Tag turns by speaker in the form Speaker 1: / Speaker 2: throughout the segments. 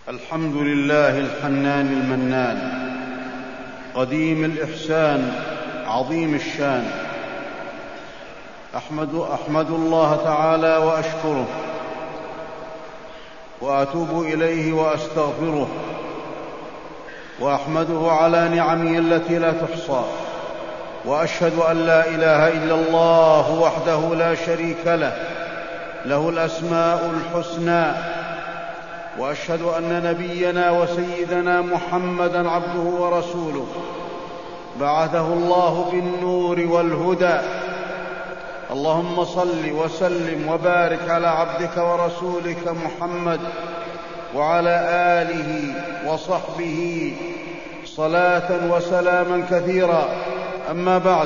Speaker 1: الحمد لله الحنان المنان قديم الإحسان عظيم الشان. أحمد الله تعالى وأشكره وأتوب إليه وأستغفره وأحمده على نعمه التي لا تحصى، وأشهد أن لا إله إلا الله وحده لا شريك له، له الأسماء الحسنى، وأشهد أن نبينا وسيدنا محمدًا عبده ورسوله بعثه الله بالنور والهدى. اللهم صل وسلم وبارك على عبدك ورسولك محمد وعلى آله وصحبه صلاة وسلاما كثيرا. أما بعد،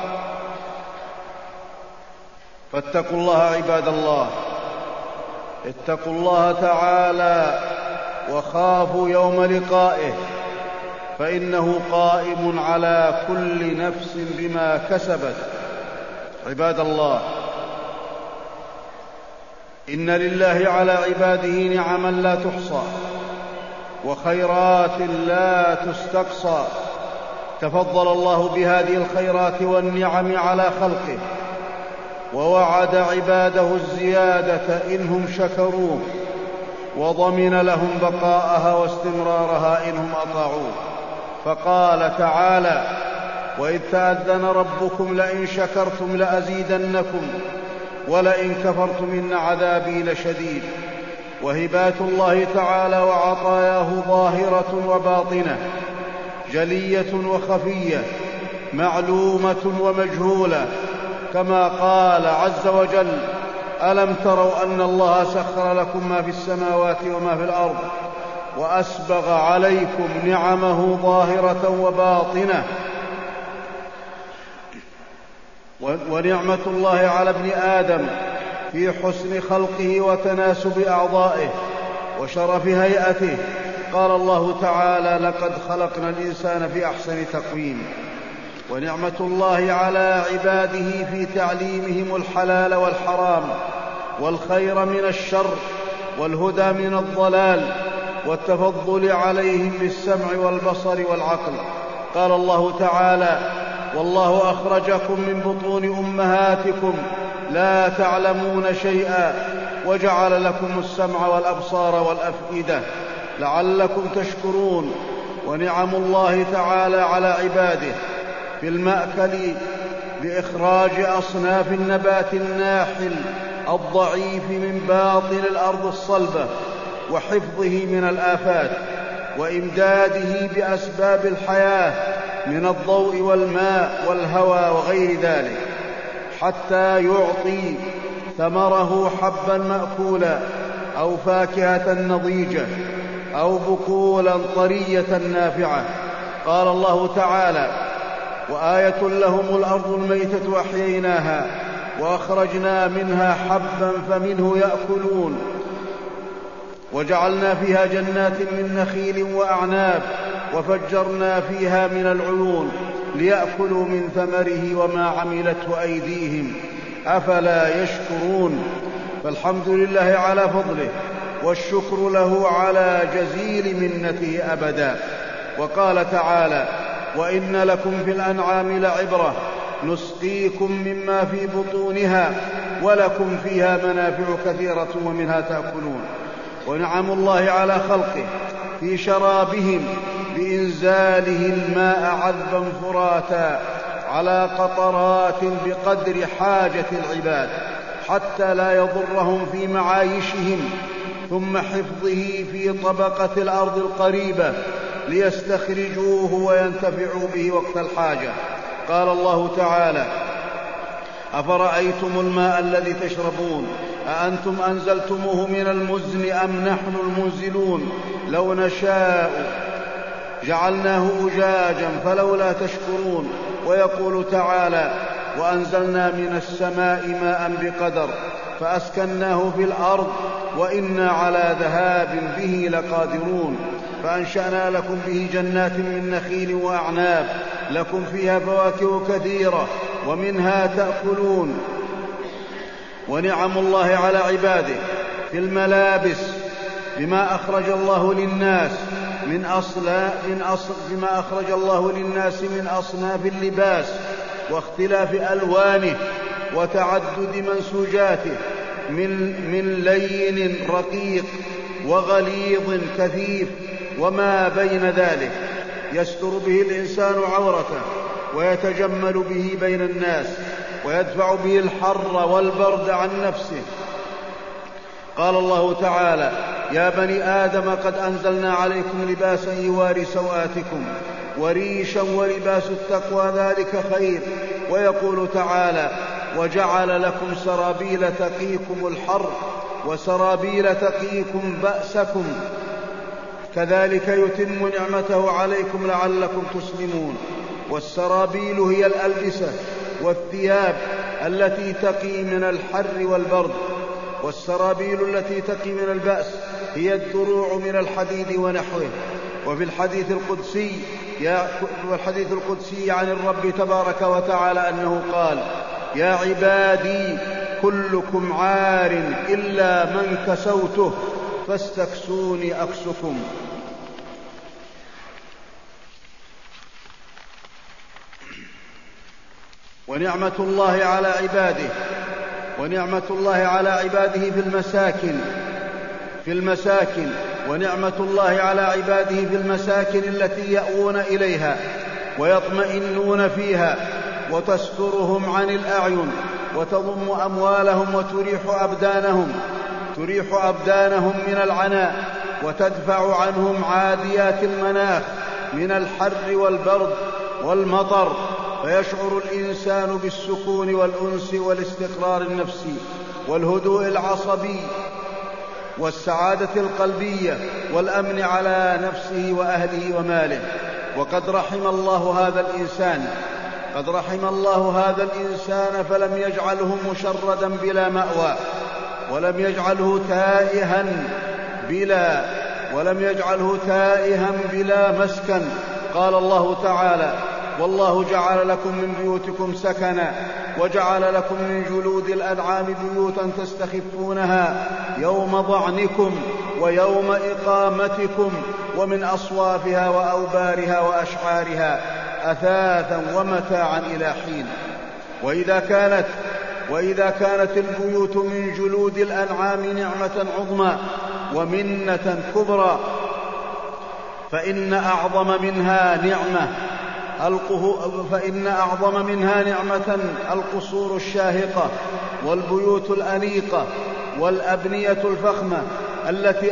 Speaker 1: فاتقوا الله عباد الله، اتقوا الله تعالى وخافوا يوم لقائه، فإنه قائم على كل نفس بما كسبت. عباد الله، إن لله على عباده نعما لا تحصى وخيرات لا تستقصى. تفضل الله بهذه الخيرات والنعم على خلقه، ووعد عباده الزيادة إنهم شكروه، وضمن لهم بقاءها واستمرارها إنهم أطاعوه. فقال تعالى: وإذ تأذن ربكم لئن شكرتم لأزيدنكم ولئن كفرتم إن عذابي لشديد. وهبات الله تعالى وعطاياه ظاهرة وباطنة، جلية وخفية، معلومة ومجهولة، كما قال عز وجل: ألم تروا أن الله سخر لكم ما في السماوات وما في الأرض وأسبغ عليكم نعمه ظاهرة وباطنة. ونعمة الله على ابن آدم في حسن خلقه وتناسب أعضائه وشرف هيئته. قال الله تعالى: لقد خلقنا الإنسان في أحسن تقويم. ونعمة الله على عباده في تعليمهم الحلال والحرام والخير من الشر والهدى من الضلال، والتفضل عليهم بالسمع والبصر والعقل. قال الله تعالى: والله أخرجكم من بطون أمهاتكم لا تعلمون شيئا وجعل لكم السمع والأبصار والأفئدة لعلكم تشكرون. ونعم الله تعالى على عباده في المأكل بإخراج أصناف النبات الناحل الضعيف من باطن الأرض الصلبة، وحفظه من الآفات، وإمداده بأسباب الحياة من الضوء والماء والهواء وغير ذلك، حتى يعطي ثمره حبا مأكولا أو فاكهة نضيجة أو بقولا طرية نافعة. قال الله تعالى: وآية لهم الأرض الميتة أحييناها وأخرجنا منها حبا فمنه يأكلون وجعلنا فيها جنات من نخيل وأعناب وفجرنا فيها من العيون ليأكلوا من ثمره وما عملته أيديهم أفلا يشكرون. فالحمد لله على فضله، والشكر له على جزيل منته أبدا. وقال تعالى: وإن لكم في الأنعام لعبرة نسقيكم مما في بطونها ولكم فيها منافع كثيرة ومنها تأكلون. ونعم الله على خلقه في شرابهم بإنزاله الماء عذبا فراتا على قطرات بقدر حاجة العباد حتى لا يضرهم في معايشهم، ثم حفظه في طبقة الأرض القريبة ليستخرجوه وينتفعوا به وقت الحاجة. قال الله تعالى: أفرأيتم الماء الذي تشربون أأنتم أنزلتموه من المزن أم نحن المنزلون لو نشاء جعلناه أجاجا فلولا تشكرون. ويقول تعالى: وأنزلنا من السماء ماء بقدر فأسكناه في الأرض وإنا على ذهاب به لقادرون. فأنشأنا لكم به جنات من نخيل وأعناب لكم فيها فواكه كثيرة ومنها تأكلون. ونعم الله على عباده في الملابس بما أخرج الله للناس من أصناف اللباس واختلاف ألوانه وتعدد منسوجاته من لين رقيق وغليظ كثيف وما بين ذلك، يستر به الإنسان عورته ويتجمل به بين الناس ويدفع به الحر والبرد عن نفسه. قال الله تعالى: يا بني آدم قد أنزلنا عليكم لباسا يواري سوآتكم وريشا ولباس التقوى ذلك خير. ويقول تعالى: وجعل لكم سرابيل تقيكم الحر وسرابيل تقيكم بأسكم كذلك يتم نعمته عليكم لعلكم تسلمون. والسرابيل هي الألبسة والثياب التي تقي من الحر والبرد، والسرابيل التي تقي من البأس هي الدروع من الحديد ونحوه. وفي الحديث القدسي عن الرب تبارك وتعالى أنه قال: يا عبادي كلكم عار إلا من كسوته فاستكسوني أكسكم. ونعمة الله على عباده في المساكن ونعمة الله على عباده في المساكن التي يأوون إليها ويطمئنون فيها وتسترهم عن الأعين وتضم أموالهم تريح أبدانهم من العناء وتدفع عنهم عاديات المناخ من الحر والبرد والمطر، فيشعر الإنسان بالسكون والأنس والاستقرار النفسي والهدوء العصبي والسعادة القلبية والأمن على نفسه وأهله وماله. وقد رحم الله هذا الإنسان فلم يجعله مشردا بلا مأوى ولم يجعله تائها بلا مسكن. قال الله تعالى: والله جعل لكم من بيوتكم سكنا وجعل لكم من جلود الأنعام بيوتا تستخفونها يوم ضعنكم ويوم إقامتكم ومن أصوافها وأوبارها وأشعارها أثاثا ومتاعا إلى حين. وإذا كانت البيوت من جلود الأنعام نعمة عظمى ومنة كبرى، فإن أعظم منها نعمة القصور الشاهقة والبيوت الأنيقة والأبنية الفخمة التي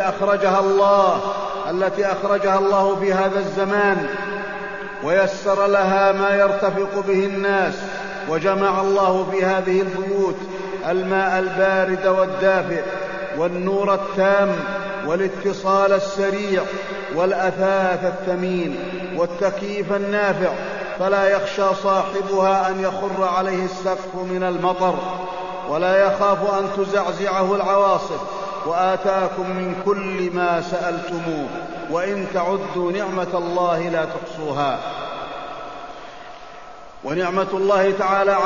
Speaker 1: أخرجها الله في هذا الزمان ويسر لها ما يرتفق به الناس، وجمع الله في هذه البيوت الماء البارد والدافئ والنور التام والاتصال السريع والأثاث الثمين والتكييف النافع، فلا يخشى صاحبها أن يخر عليه السقف من المطر ولا يخاف أن تزعزعه العواصف. وآتاكم من كل ما سألتموه وإن تعدوا نعمة الله لا تحصوها. ونعمة الله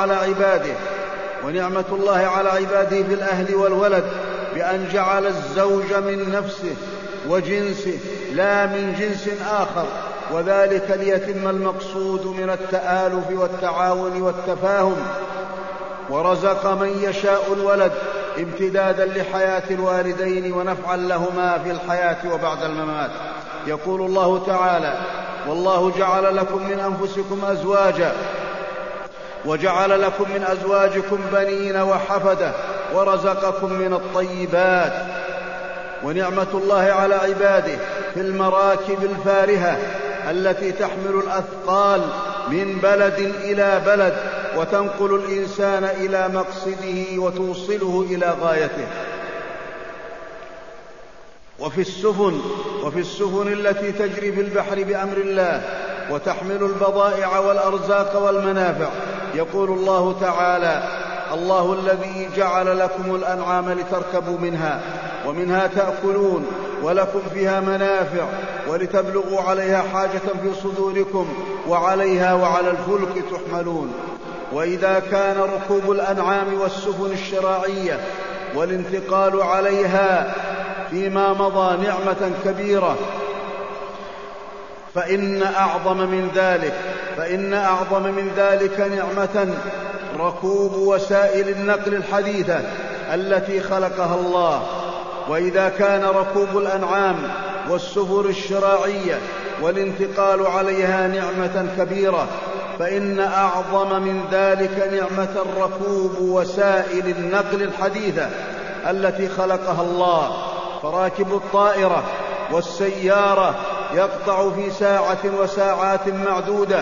Speaker 1: على عباده في الأهل والولد بأن جعل الزوج من نفسه وجنسه لا من جنس آخر، وذلك ليتم المقصود من التآلف والتعاون والتفاهم. ورزق من يشاء الولد امتدادا لحياة الوالدين ونفعا لهما في الحياة وبعد الممات. يقول الله تعالى: والله جعل لكم من أنفسكم أزواجا وجعل لكم من أزواجكم بنين وحفدة ورزقكم من الطيبات. ونعمة الله على عباده في المراكب الفارهة التي تحمل الأثقال من بلد إلى بلد وتنقل الإنسان إلى مقصده وتوصله إلى غايته. وفي السفن التي تجري في البحر بأمر الله وتحمل البضائع والأرزاق والمنافع. يقول الله تعالى: الله الذي جعل لكم الأنعام لتركبوا منها ومنها تأكلون ولكم فيها منافع ولتبلغوا عليها حاجة في صدوركم وعليها وعلى الفلك تحملون. وإذا كان ركوب الأنعام والسفن الشراعية والانتقال عليها فيما مضى نعمة كبيرة، فإن أعظم من ذلك نعمة ركوب وسائل النقل الحديثة التي خلقها الله. وإذا كان ركوب الأنعام والسفر الشراعية والانتقال عليها نعمة كبيرة، فإن أعظم من ذلك نعمة ركوب وسائل النقل الحديثة التي خلقها الله. فراكب الطائرة والسيارة يقطع في ساعة وساعات معدودة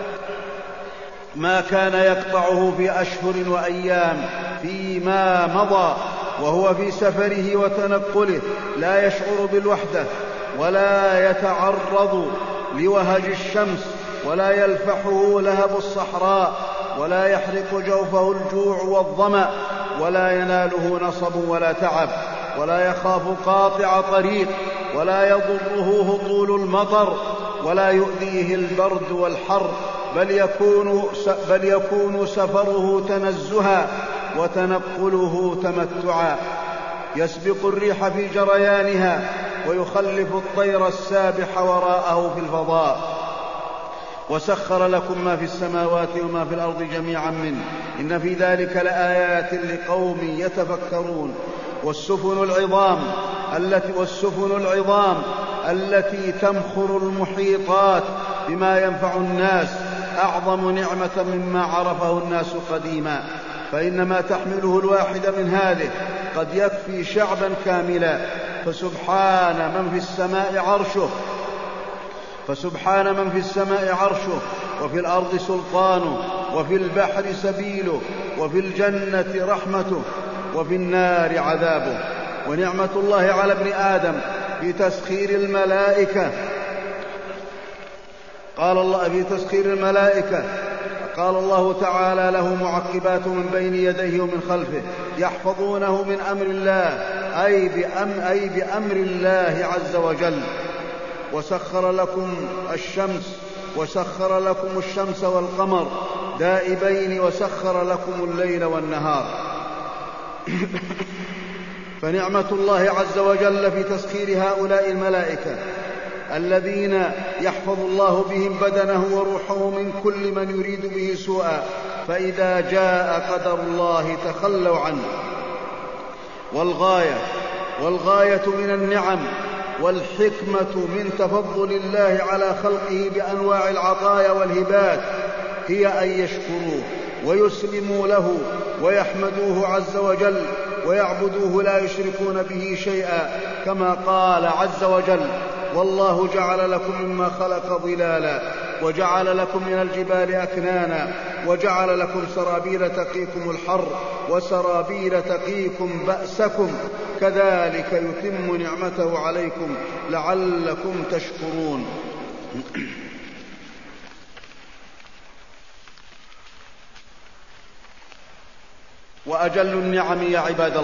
Speaker 1: ما كان يقطعه في أشهر وأيام فيما مضى، وهو في سفره وتنقله لا يشعر بالوحدة ولا يتعرض لوهج الشمس ولا يلفحه لهب الصحراء ولا يحرق جوفه الجوع والظمأ ولا يناله نصب ولا تعب ولا يخاف قاطع طريق ولا يضره هطول المطر ولا يؤذيه البرد والحر، بل يكون سفره تنزها وتنقله تمتعا، يسبق الريح في جريانها ويخلف الطير السابح وراءه في الفضاء. وسخر لكم ما في السماوات وما في الأرض جميعا منه إن في ذلك لآيات لقوم يتفكرون. والسفن العظام التي تمخر المحيطات بما ينفع الناس أعظم نعمة مما عرفه الناس قديما، فإن ما تحمله الواحد من هذه قد يكفي شعبا كاملا. فسبحان من في السماء عرشه وفي الأرض سلطانه وفي البحر سبيله وفي الجنة رحمته وفي النار عذابه. ونعمة الله على ابن آدم في تسخير الملائكة قال الله تعالى له معقبات من بين يديه ومن خلفه يحفظونه من أمر الله، أي بأمر الله عز وجل. وسخر لكم الشمس والقمر دائبين وسخر لكم الليل والنهار. فنعمة الله عز وجل في تسخير هؤلاء الملائكة الذين يحفظ الله بهم بدنه وروحه من كل من يريد به سوءا، فإذا جاء قدر الله تخلوا عنه. والغاية من النعم والحكمة من تفضل الله على خلقه بأنواع العطايا والهبات هي أن يشكروه ويسلموا له ويحمدوه عز وجل ويعبدوه لا يشركون به شيئا، كما قال عز وجل: والله جعل لكم مما خلق ظلالا وجعل لكم من الجبال أكنانا وجعل لكم سرابيل تقيكم الحر وسرابيل تقيكم بأسكم كذلك يتم نعمته عليكم لعلكم تشكرون. وأجل النعم يا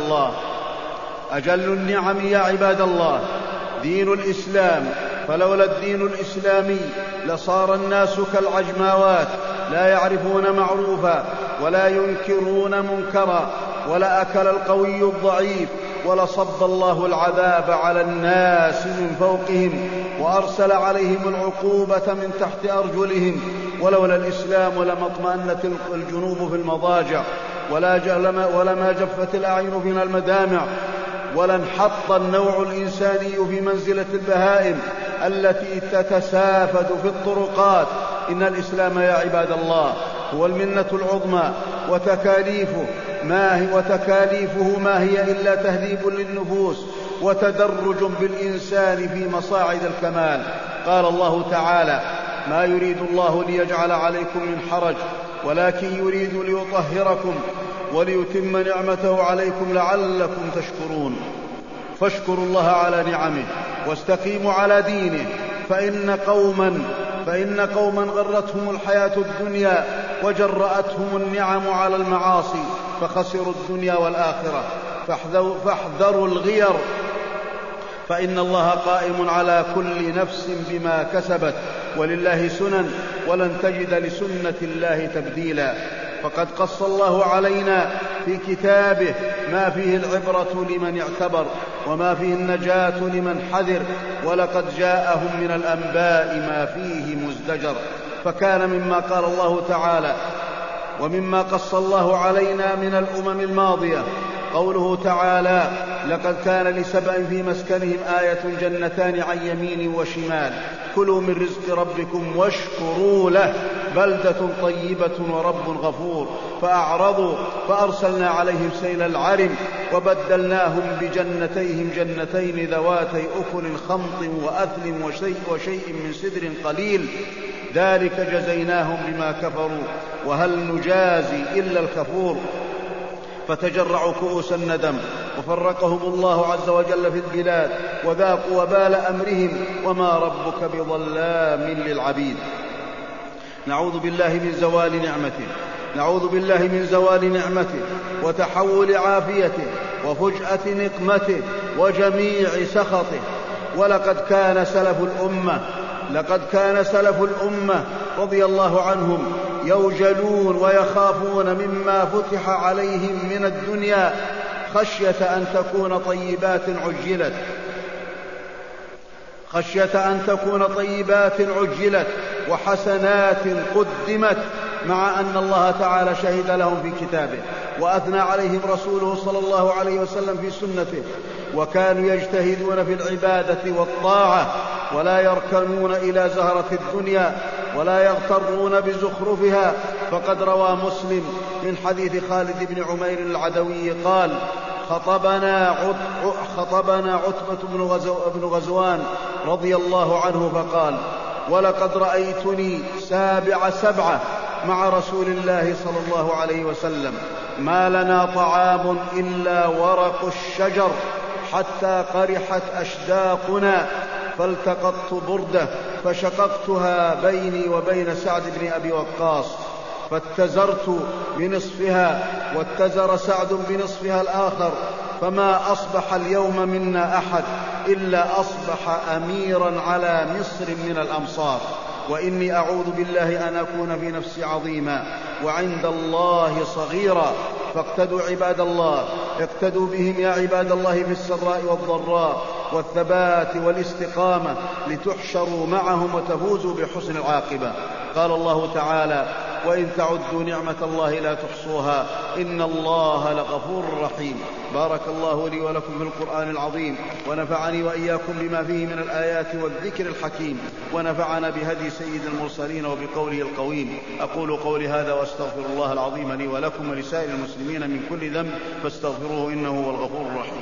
Speaker 1: عباد الله دين الإسلام، فلولا الدين الإسلامي لصار الناس كالعجماوات لا يعرفون معروفا ولا ينكرون منكرا، ولأكل القوي الضعيف، ولصب الله العذاب على الناس من فوقهم وأرسل عليهم العقوبة من تحت أرجلهم. ولولا الإسلام لما اطمأنت الجنوب في المضاجع ولما جفت الأعين من المدامع ولانحط النوع الإنساني في منزلة البهائم التي تتسافد في الطرقات. إن الإسلام يا عباد الله هو المنة العظمى، وتكاليفه ما هي إلا تهذيب للنفوس وتدرج بالإنسان في مصاعد الكمال. قال الله تعالى: ما يريد الله ليجعل عليكم من حرج ولكن يريد ليطهركم وليتم نعمته عليكم لعلكم تشكرون. فاشكروا الله على نعمه واستقيموا على دينه، فإن قوما غرتهم الحياة الدنيا وجرأتهم النعم على المعاصي فخسروا الدنيا والآخرة. فاحذروا الغير، فإن الله قائم على كل نفس بما كسبت ولله سنن ولن تجد لسنة الله تبديلا. فقد قص الله علينا في كتابه ما فيه العبرة لمن اعتبر وما فيه النجاة لمن حذر، ولقد جاءهم من الأنباء ما فيه مزدجر. فكان مما قال الله تعالى ومما قص الله علينا من الأمم الماضية قوله تعالى: لقد كان لسبأ في مسكنهم آية جنتان عن يمين وشمال كلوا من رزق ربكم واشكروا له بلدة طيبة ورب غفور فأعرضوا فأرسلنا عليهم سيل العرم وبدلناهم بجنتيهم جنتين ذواتي أكل خمط وأثل وشيء من سدر قليل ذلك جزيناهم بما كفروا وهل نجازي إلا الكفور. فتجرعوا كؤوس الندم وفرقهم الله عز وجل في البلاد وذاقوا وبال أمرهم وما ربك بظلام للعبيد. نعوذ بالله من زوال نعمته وتحول عافيته وفجأة نقمته وجميع سخطه. لقد كان سلف الأمة رضي الله عنهم يوجلون ويخافون مما فتح عليهم من الدنيا خشية أن تكون طيبات عجلت وحسنات قدمت، مع أن الله تعالى شهد لهم في كتابه وأثنى عليهم رسوله صلى الله عليه وسلم في سنته، وكانوا يجتهدون في العبادة والطاعة ولا يركنون إلى زهرة الدنيا ولا يغترون بزخرفها. فقد روى مسلم من حديث خالد بن عمير العدوي قال: خطبنا عتبة بن غزوان رضي الله عنه فقال: ولقد رأيتني سابع سبعة مع رسول الله صلى الله عليه وسلم ما لنا طعام إلا ورق الشجر حتى قرحت أشداقنا، فالتقطت بردة فشققتها بيني وبين سعد بن أبي وقاص فاتزرت بنصفها واتزر سعد بنصفها الآخر، فما أصبح اليوم منا أحد إلا أصبح أميرا على مصر من الأمصار، وإني أعوذ بالله أن أكون في نفسي عظيما وعند الله صغيرا. فاقتدوا عباد الله، اقتدوا بهم يا عباد الله في السراء والضراء والثبات والاستقامة لتحشروا معهم وتفوزوا بحسن العاقبة. قال الله تعالى: وإن تعدوا نعمة الله لا تحصوها إن الله لغفور رحيم. بارك الله لي ولكم في القرآن العظيم، ونفعني وإياكم بما فيه من الآيات والذكر الحكيم، ونفعنا بهدي سيد المرسلين وبقوله القويم. أقول قولي هذا وأستغفر الله العظيم لي ولكم ولسائر المسلمين من كل ذنب فاستغفروه إنه هو الغفور الرحيم.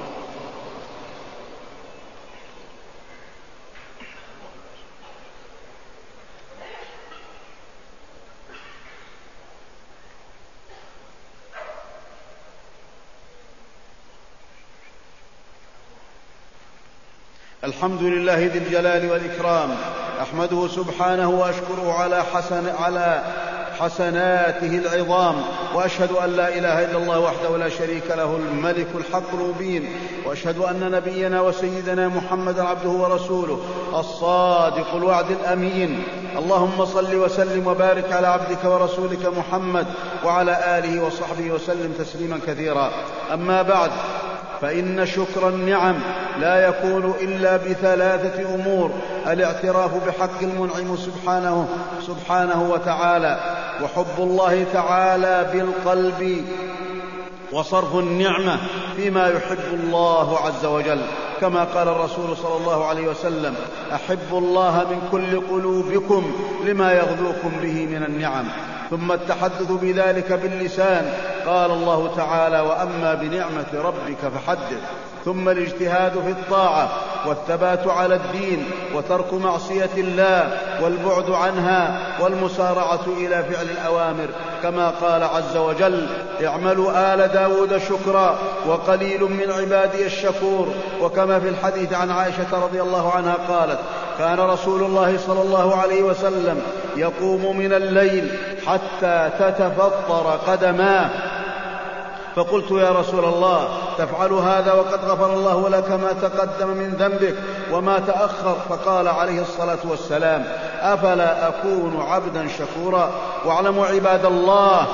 Speaker 1: الحمد لله ذي الجلال والإكرام، أحمده سبحانه وأشكره على حسناته العظام، وأشهد أن لا إله إلا الله وحده لا شريك له الملك الحق المبين، وأشهد أن نبينا وسيدنا محمدا عبده ورسوله الصادق الوعد الأمين. اللهم صل وسلم وبارك على عبدك ورسولك محمد وعلى آله وصحبه وسلم تسليما كثيرا. أما بعد، فإن شكر النعم لا يكون إلا بثلاثة أمور: الاعتراف بحق المنعم سبحانه وتعالى، وحب الله تعالى بالقلب، وصرف النعمة فيما يحب الله عز وجل، كما قال الرسول صلى الله عليه وسلم: أحبوا الله من كل قلوبكم لما يغذوكم به من النعم. ثم التحدث بذلك باللسان، قال الله تعالى: وأما بنعمة ربك فحدث. ثم الاجتهاد في الطاعة والثبات على الدين وترك معصية الله والبعد عنها والمسارعة إلى فعل الأوامر، كما قال عز وجل: اعملوا آل داود شكرا وقليل من عبادي الشكور. وكما في الحديث عن عائشة رضي الله عنها قالت: كان رسول الله صلى الله عليه وسلم يقوم من الليل حتى تتفطر قدماه، فقلت: يا رسول الله، تفعل هذا وقد غفر الله لك ما تقدم من ذنبك وما تأخر؟ فقال عليه الصلاة والسلام: أفلا أكون عبدا شكورا؟ واعلموا عباد الله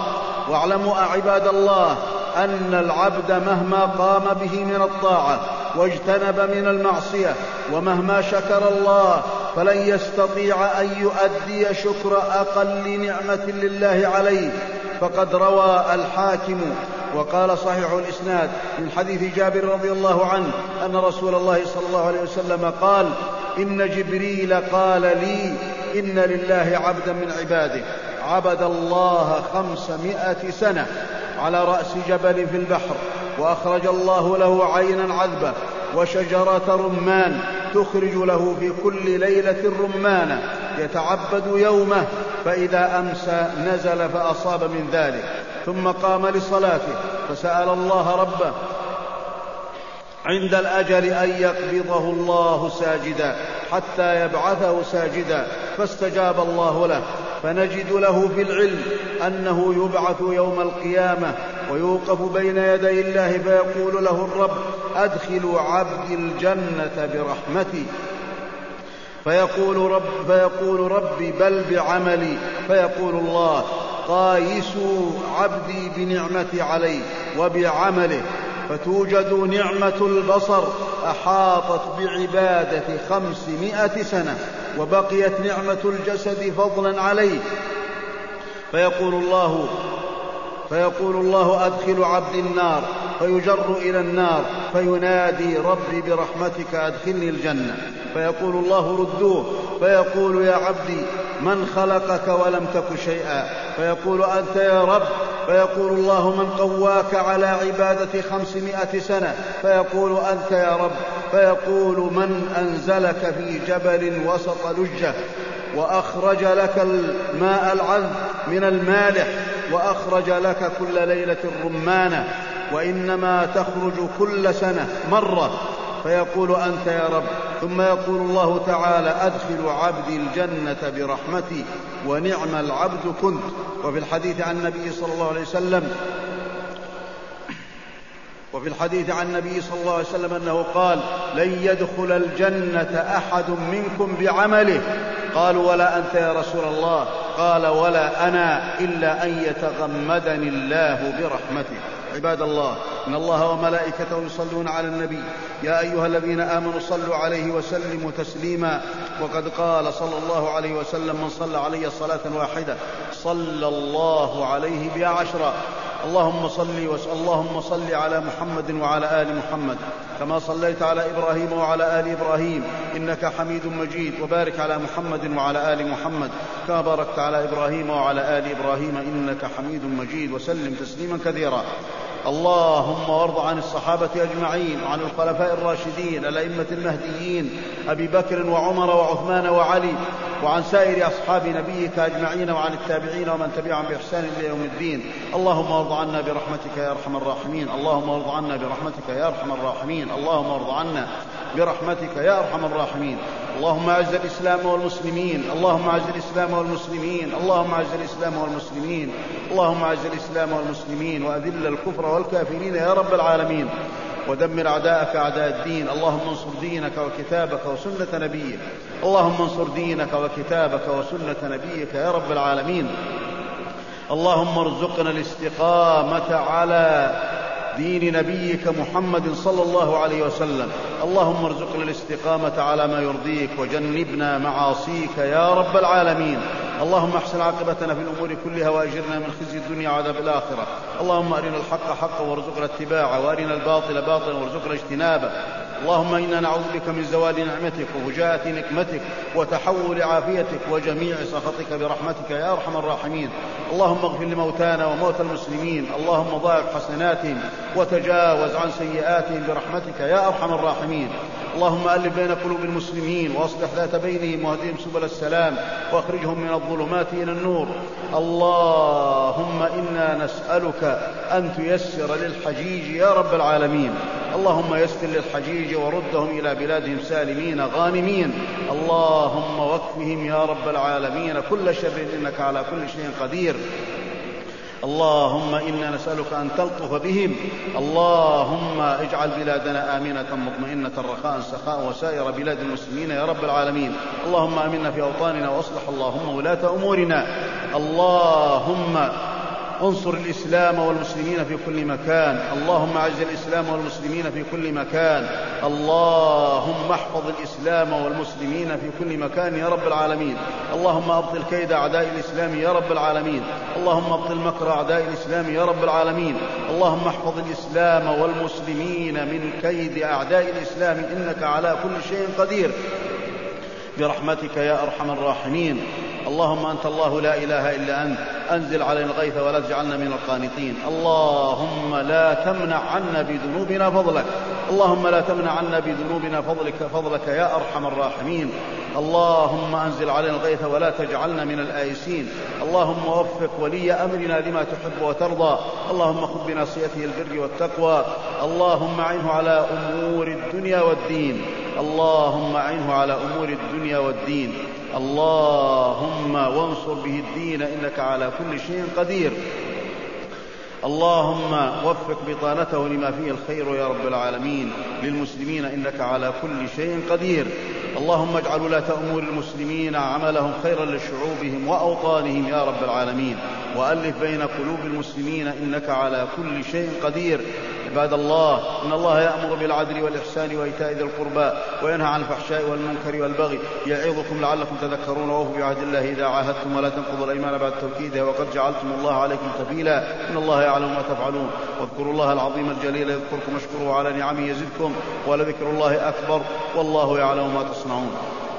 Speaker 1: واعلموا عباد الله أن العبد مهما قام به من الطاعة واجتنب من المعصية ومهما شكر الله فلن يستطيع أن يؤدي شكر أقل نعمة لله عليه. فقد روى الحاكم وقال صحيح الإسناد من حديث جابر رضي الله عنه أن رسول الله صلى الله عليه وسلم قال: إن جبريل قال لي إن لله عبدا من عباده عبد الله 500 سنة على رأس جبل في البحر، وأخرج الله له عينا عذبة وشجرة رمان تخرج له في كل ليلة رمانة يتعبد يومه، فإذا أمسى نزل فأصاب من ذلك، ثم قام لصلاته فسأل الله ربه عند الأجل أن يقبضه الله ساجدا حتى يبعثه ساجدا، فاستجاب الله له. فنجد له في العلم أنه يبعث يوم القيامة ويوقف بين يدي الله فيقول له الرب: أدخلوا عبدي الجنة برحمتي، فيقول ربي بل بعملي، فيقول الله: قايسوا عبدي بنعمتي علي وبعمله، فتوجد نعمة البصر أحاطت بعبادة 500 سنة، وبقيت نعمة الجسد فضلا عليه، فيقول الله: أدخل عبدي النار، فيجر إلى النار، فينادي: ربي برحمتك أدخلني الجنة، فيقول الله: ردوه، فيقول: يا عبدي من خلقك ولم تك شيئا؟ فيقول: أنت يا رب. فيقول الله: من قواك على عبادة 500 سنة؟ فيقول: أنت يا رب. فيقول: من أنزلك في جبل وسط لجة وأخرج لك الماء العذب من المالح وأخرج لك كل ليلة رمانة وإنما تخرج كل سنة مرة؟ فيقول: أنت يا رب. ثم يقول الله تعالى: أدخل عبدي الجنة برحمتي ونعم العبد كنت. وفي الحديث عن النبي صلى الله عليه وسلم أنه قال: لن يدخل الجنة أحد منكم بعمله. قالوا: ولا أنت يا رسول الله؟ قال: ولا أنا، إلا أن يتغمدني الله برحمته. عباد الله، إن الله وملائكته يصلون على النبي، يا أيها الذين آمنوا صلوا عليه وسلموا تسليما. وقد قال صلى الله عليه وسلم: من صلى علي صلاة واحدة صلى الله عليه بها 10. اللهم صل على محمد وعلى آل محمد كما صليت على إبراهيم وعلى آل إبراهيم إنك حميد مجيد، وبارك على محمد وعلى آل محمد كما باركت على إبراهيم وعلى آل إبراهيم إنك حميد مجيد، وسلم تسليما كثيرا. اللهم وارض عن الصحابة أجمعين وعن الخلفاء الراشدين الأئمة المهديين أبي بكر وعمر وعثمان وعلي، وعن سائر أصحاب نبيك أجمعين، وعن التابعين ومن تبعهم بإحسان إلى يوم الدين. اللهم وارض عنا برحمتك يا أرحم الراحمين. اللهم وارض عنا برحمتك يا أرحم الراحمين. اللهم وارض عنا برحمتك يا أرحم الراحمين. اللهم أعز الإسلام والمسلمين. اللهم أعز الإسلام والمسلمين. اللهم أعز الإسلام والمسلمين. اللهم أعز الإسلام والمسلمين، وأذل الكفر والكافرين يا رب العالمين، ودمر أعداءك أعداء الدين. اللهم انصر دينك وكتابك وسنة نبيك. اللهم انصر دينك وكتابك وسنة نبيك يا رب العالمين. اللهم ارزقنا الاستقامة على دين نبيك محمد صلى الله عليه وسلم. اللهم ارزقنا الاستقامة على ما يرضيك وجنبنا معاصيك يا رب العالمين. اللهم احسن عاقبتنا في الأمور كلها وأجرنا من خزي الدنيا وعذاب الآخرة. اللهم أرنا الحق حقا وارزقنا اتباعه، وأرنا الباطل باطلا وارزقنا اجتنابه. اللهم إنا نعوذ بك من زوال نعمتك وفجاءة نقمتك وتحول عافيتك وجميع سخطك برحمتك يا أرحم الراحمين. اللهم اغفر لموتانا وموتى المسلمين. اللهم ضاعف حسناتهم وتجاوز عن سيئاتهم برحمتك يا أرحم الراحمين. اللهم ألف بين قلوب المسلمين وأصلح ذات بينهم واهدهم سبل السلام واخرجهم من الظلمات إلى النور. اللهم إنا نسألك أن تيسر للحجيج يا رب العالمين. اللهم يسر للحجيج وردهم إلى بلادهم سالمين غانمين. اللهم واكفهم يا رب العالمين كل شر إنك على كل شيء قدير. اللهم إنا نسألك أن تلطف بهم. اللهم اجعل بلادنا آمنة مطمئنة رخاء سخاء وسائر بلاد المسلمين يا رب العالمين. اللهم آمنا في أوطاننا وأصلح اللهم ولاة أمورنا. اللهم انصر الإسلام والمسلمين في كل مكان. اللهم أعز الإسلام والمسلمين في كل مكان. اللهم احفظ الإسلام والمسلمين في كل مكان يا رب العالمين. اللهم أبطل كيد أعداء الإسلام يا رب العالمين. اللهم أبطل مكر أعداء الإسلام يا رب العالمين. اللهم احفظ الإسلام والمسلمين من كيد أعداء الإسلام إنك على كل شيء قدير برحمتك يا أرحم الراحمين. اللهم أنت الله لا إله إلا أنت، أنزل علينا الغيث ولا تجعلنا من القانطين. اللهم لا تمنع عنا بذنوبنا فضلك. اللهم لا تمنع عنا بذنوبنا فضلك يا أرحم الراحمين. اللهم أنزل علينا الغيث ولا تجعلنا من الآيسين. اللهم وفق ولي أمرنا لما تحب وترضى. اللهم خذ بناصيته البر والتقوى. اللهم أعنه على أمور الدنيا والدين. اللهم أعنه على أمور الدنيا والدين. اللهم وانصر به الدين إنك على كل شيء قدير. اللهم وفق بطانته لما فيه الخير يا رب العالمين للمسلمين إنك على كل شيء قدير. اللهم اجعل ولاة أمور المسلمين عملهم خيرا لشعوبهم وأوطانهم يا رب العالمين، وألف بين قلوب المسلمين إنك على كل شيء قدير. عباد الله، إن الله يأمر بالعدل والإحسان وإيتاء ذي القربى وينهى عن الفحشاء والمنكر والبغي يعظكم لعلكم تذكرون. وأوفوا بعهد الله إذا عاهدتم ولا تنقضوا الأيمان بعد توكيدها وقد جعلتم الله عليكم كفيلا إن الله يعلم ما تفعلون. واذكروا الله العظيم الجليل يذكركم واشكروه على نعمه يزدكم ولذكر الله أكبر والله يعلم ما تصنعون.